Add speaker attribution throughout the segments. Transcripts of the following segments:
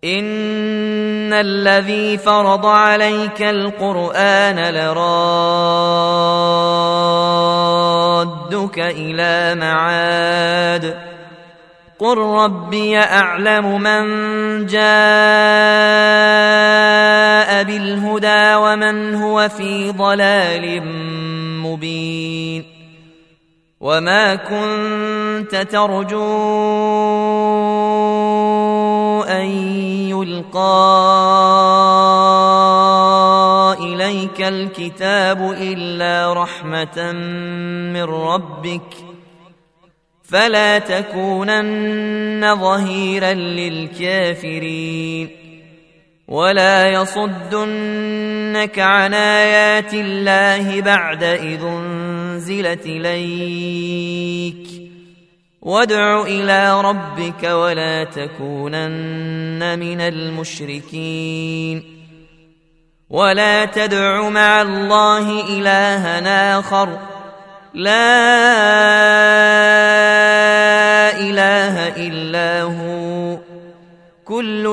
Speaker 1: إن الذي فرض عليك القرآن لرادك إلى معاد قل ربي أعلم من جاء بالهدى ومن هو في ضلال مبين وما كنت ترجو أن يلقى إليك الكتاب إلا رحمة من ربك فلا تكونن ظهيرا للكافرين ولا يصدنك عن آيات الله بعد إذ أنزلت إليك وادع إلى ربك ولا تكونن من المشركين ولا تدع مع الله إلها آخر لا إله إلا هو كل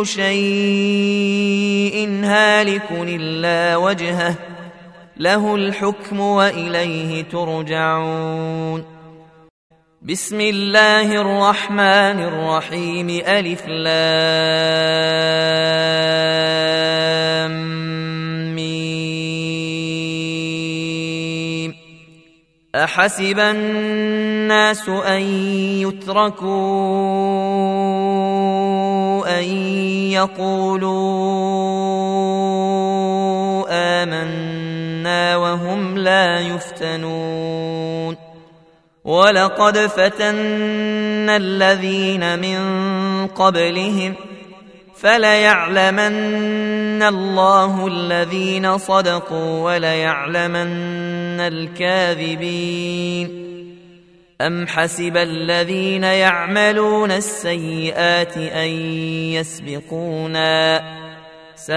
Speaker 1: شيء هالك إلا وجهه له الحكم وإليه ترجعون بسم الله الرحمن الرحيم ألف لام ميم أحسب الناس أن يتركوا أن يقولوا آمنا وهم لا يفتنون ولقد فتنا الذين من قبلهم فليعلمن الله الذين صدقوا وليعلمن الكاذبين أم حسب الذين يعملون السيئات أن يسبقونا ساء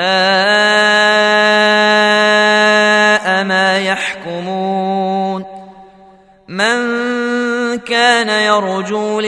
Speaker 1: ما يحكمون من كان يرجو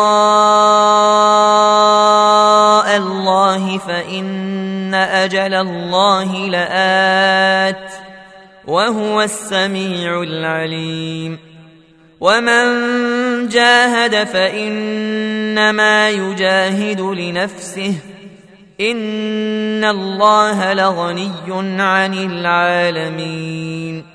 Speaker 1: لقاء الله فإن أجل الله لآت وهو السميع العليم ومن جاهد فإنما يجاهد لنفسه إن الله لغني عن العالمين